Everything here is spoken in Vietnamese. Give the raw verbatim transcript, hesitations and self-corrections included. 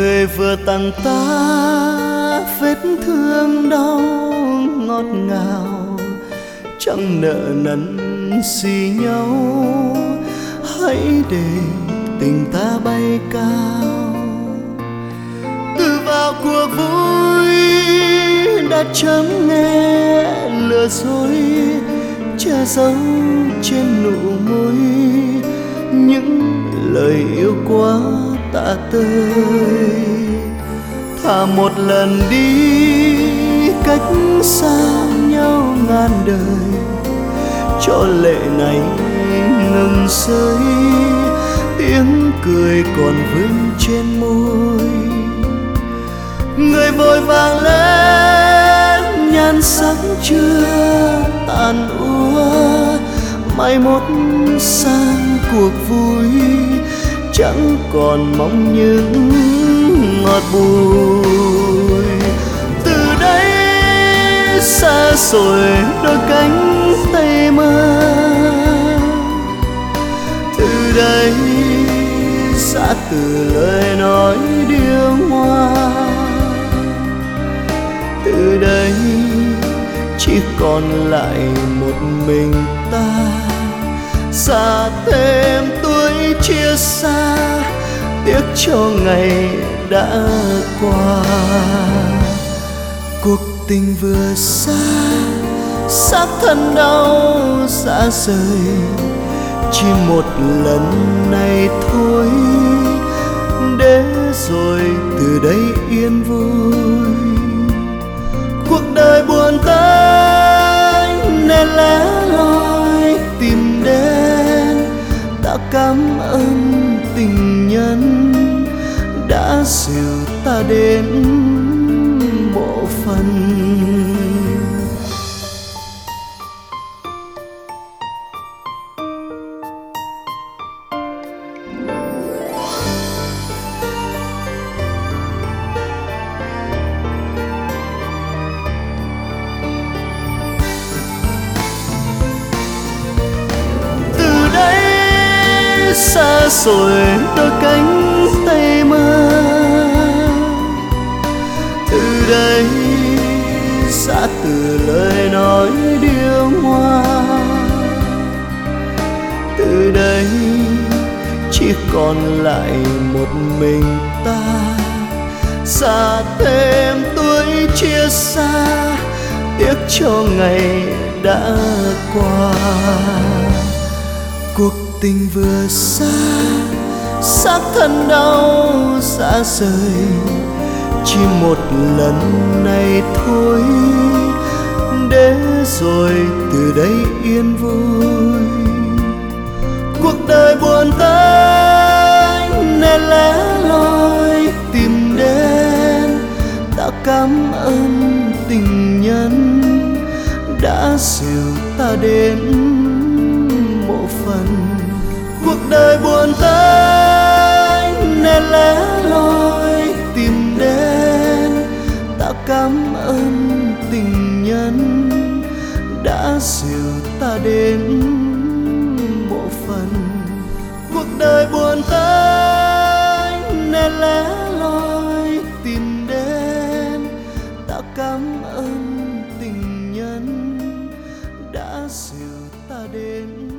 người vừa tặng ta vết thương đau ngọt ngào, chẳng nợ nần gì nhau, hãy để tình ta bay cao. Từ vào cuộc vui đã chấm nghe lừa dối, che giấu trên nụ môi những lời yêu quá tạ tơi. Thà một lần đi cách xa nhau ngàn đời, cho lệ này ngừng rơi, tiếng cười còn vương trên môi. Người vội vàng lên nhan sắc chưa tàn úa, mai mốt sang cuộc vui chẳng còn mong những ngọt bùi. Từ đây xa rồi đôi cánh tay mơ, từ đây xa từ lời nói điêu hoa, từ đây chỉ còn lại một mình ta. Xa thêm tuổi chia xa, tiếc cho ngày đã qua. Cuộc tình vừa xa, xác thân đau xa rời, chỉ một lần này thôi, để rồi từ đây yên vui. Cuộc đời buồn tênh nên lẻ loi tìm đến, ta cảm ơn tình nhân đã dìu ta đến mộ phần. Xa rồi đôi cánh tay mơ, từ đây xa từ lời nói điêu hoa, từ đây chỉ còn lại một mình ta. Xa thêm tuổi chia xa, tiếc cho ngày đã qua. Cuộc tình vừa xa, xác thân đau xa rời, chỉ một lần này thôi, để rồi từ đây yên vui. Cuộc đời buồn tênh nên lẻ loi tìm đến, ta cảm ơn tình nhân đã dìu ta đến mộ phần. Cuộc đời buồn tênh nên lẻ loi tìm đến, ta cảm ơn tình nhân đã dìu ta đến mộ phần. Cuộc đời buồn tênh nên lẻ loi tìm đến, ta cảm ơn tình nhân đã dìu ta đến